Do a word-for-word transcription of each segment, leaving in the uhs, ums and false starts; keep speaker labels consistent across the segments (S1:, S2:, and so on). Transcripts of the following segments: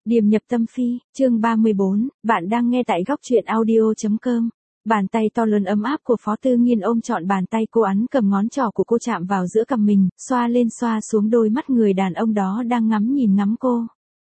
S1: Điềm nhập tâm phi, chương ba mươi bốn, bạn đang nghe tại góc truyện audio.com. Bàn tay to lớn ấm áp của Phó Tư Nghiên ôm trọn bàn tay cô, ấn cầm ngón trỏ của cô chạm vào giữa cằm mình, xoa lên xoa xuống đôi mắt người đàn ông đó đang ngắm nhìn ngắm cô.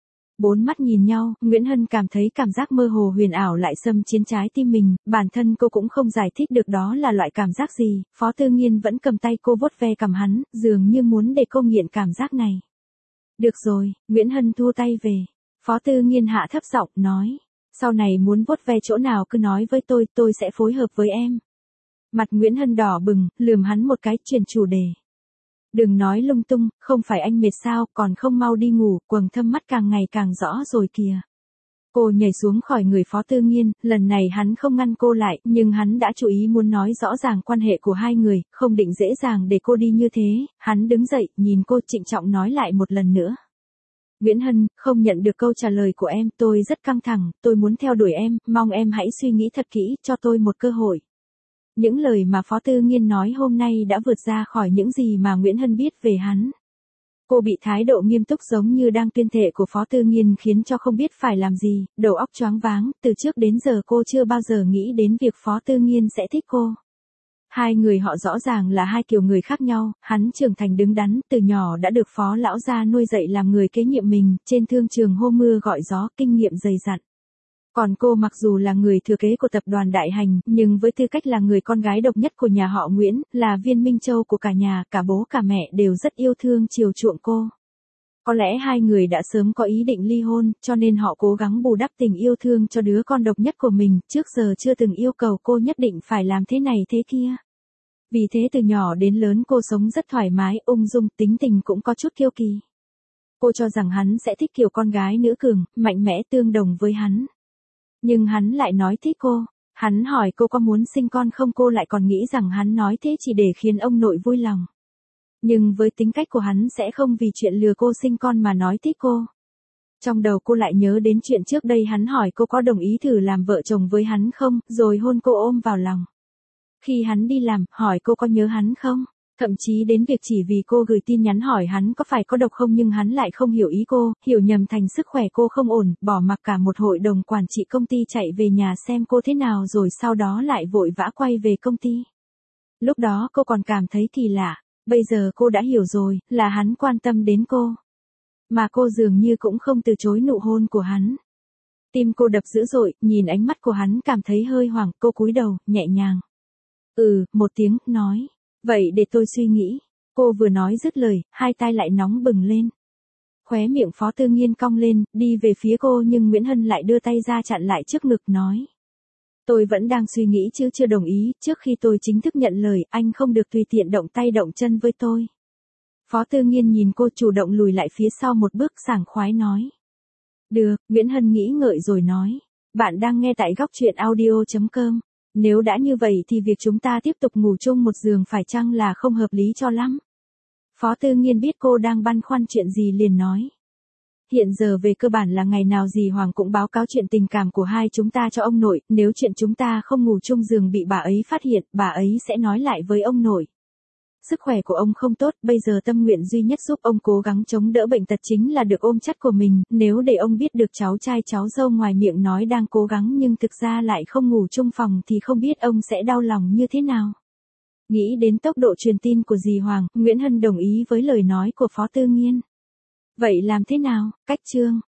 S1: Bốn mắt nhìn nhau, Nguyễn Hân cảm thấy cảm giác mơ hồ huyền ảo lại xâm chiếm trái tim mình, bản thân cô cũng không giải thích được đó là loại cảm giác gì. Phó Tư Nghiên vẫn cầm tay cô vuốt ve cằm hắn, dường như muốn để cô nghiện cảm giác này. Được rồi, Nguyễn Hân thu tay về. Phó Tư Nghiên hạ thấp giọng nói, sau này muốn vuốt ve chỗ nào cứ nói với tôi, tôi sẽ phối hợp với em. Mặt Nguyễn Hân đỏ bừng, lườm hắn một cái, chuyển chủ đề. Đừng nói lung tung, không phải anh mệt sao, còn không mau đi ngủ, quầng thâm mắt càng ngày càng rõ rồi kìa. Cô nhảy xuống khỏi người Phó Tư Nghiên, lần này hắn không ngăn cô lại, nhưng hắn đã chú ý muốn nói rõ ràng quan hệ của hai người, không định dễ dàng để cô đi như thế. Hắn đứng dậy, nhìn cô trịnh trọng nói lại một lần nữa. Nguyễn Hân, không nhận được câu trả lời của em, tôi rất căng thẳng, tôi muốn theo đuổi em, mong em hãy suy nghĩ thật kỹ, cho tôi một cơ hội. Những lời mà Phó Tư Nghiên nói hôm nay đã vượt ra khỏi những gì mà Nguyễn Hân biết về hắn. Cô bị thái độ nghiêm túc giống như đang tuyên thệ của Phó Tư Nghiên khiến cho không biết phải làm gì, đầu óc choáng váng, từ trước đến giờ cô chưa bao giờ nghĩ đến việc Phó Tư Nghiên sẽ thích cô. Hai người họ rõ ràng là hai kiểu người khác nhau, hắn trưởng thành đứng đắn, từ nhỏ đã được Phó lão gia nuôi dạy làm người kế nhiệm mình, trên thương trường hô mưa gọi gió, kinh nghiệm dày dặn. Còn cô mặc dù là người thừa kế của tập đoàn Đại Hành, nhưng với tư cách là người con gái độc nhất của nhà họ Nguyễn, là viên minh châu của cả nhà, cả bố cả mẹ đều rất yêu thương chiều chuộng cô. Có lẽ hai người đã sớm có ý định ly hôn, cho nên họ cố gắng bù đắp tình yêu thương cho đứa con độc nhất của mình, trước giờ chưa từng yêu cầu cô nhất định phải làm thế này thế kia. Vì thế từ nhỏ đến lớn cô sống rất thoải mái, ung dung, tính tình cũng có chút kiêu kỳ. Cô cho rằng hắn sẽ thích kiểu con gái nữ cường, mạnh mẽ tương đồng với hắn. Nhưng hắn lại nói thích cô. Hắn hỏi cô có muốn sinh con không, cô lại còn nghĩ rằng hắn nói thế chỉ để khiến ông nội vui lòng. Nhưng với tính cách của hắn sẽ không vì chuyện lừa cô sinh con mà nói thích cô. Trong đầu cô lại nhớ đến chuyện trước đây hắn hỏi cô có đồng ý thử làm vợ chồng với hắn không, rồi hôn cô ôm vào lòng. Khi hắn đi làm, hỏi cô có nhớ hắn không? Thậm chí đến việc chỉ vì cô gửi tin nhắn hỏi hắn có phải có độc không nhưng hắn lại không hiểu ý cô, hiểu nhầm thành sức khỏe cô không ổn, bỏ mặc cả một hội đồng quản trị công ty chạy về nhà xem cô thế nào rồi sau đó lại vội vã quay về công ty. Lúc đó cô còn cảm thấy kỳ lạ, bây giờ cô đã hiểu rồi, là hắn quan tâm đến cô. Mà cô dường như cũng không từ chối nụ hôn của hắn. Tim cô đập dữ dội, nhìn ánh mắt của hắn cảm thấy hơi hoảng, cô cúi đầu, nhẹ nhàng. Ừ, một tiếng, nói. Vậy để tôi suy nghĩ. Cô vừa nói dứt lời, hai tay lại nóng bừng lên. Khóe miệng Phó Tư Nghiên cong lên, đi về phía cô nhưng Nguyễn Hân lại đưa tay ra chặn lại trước ngực nói. Tôi vẫn đang suy nghĩ chứ chưa đồng ý, trước khi tôi chính thức nhận lời, anh không được tùy tiện động tay động chân với tôi. Phó Tư Nghiên nhìn cô chủ động lùi lại phía sau một bước, sảng khoái nói. Được, Nguyễn Hân nghĩ ngợi rồi nói. Bạn đang nghe tại góc truyện audio.com. Nếu đã như vậy thì việc chúng ta tiếp tục ngủ chung một giường phải chăng là không hợp lý cho lắm? Phó Tư Nghiên biết cô đang băn khoăn chuyện gì liền nói. Hiện giờ về cơ bản là ngày nào dì Hoàng cũng báo cáo chuyện tình cảm của hai chúng ta cho ông nội, nếu chuyện chúng ta không ngủ chung giường bị bà ấy phát hiện, bà ấy sẽ nói lại với ông nội. Sức khỏe của ông không tốt, bây giờ tâm nguyện duy nhất giúp ông cố gắng chống đỡ bệnh tật chính là được ôm chắt của mình, nếu để ông biết được cháu trai cháu dâu ngoài miệng nói đang cố gắng nhưng thực ra lại không ngủ chung phòng thì không biết ông sẽ đau lòng như thế nào. Nghĩ đến tốc độ truyền tin của dì Hoàng, Nguyễn Hân đồng ý với lời nói của Phó Tư Nghiên. Vậy làm thế nào? Cách chương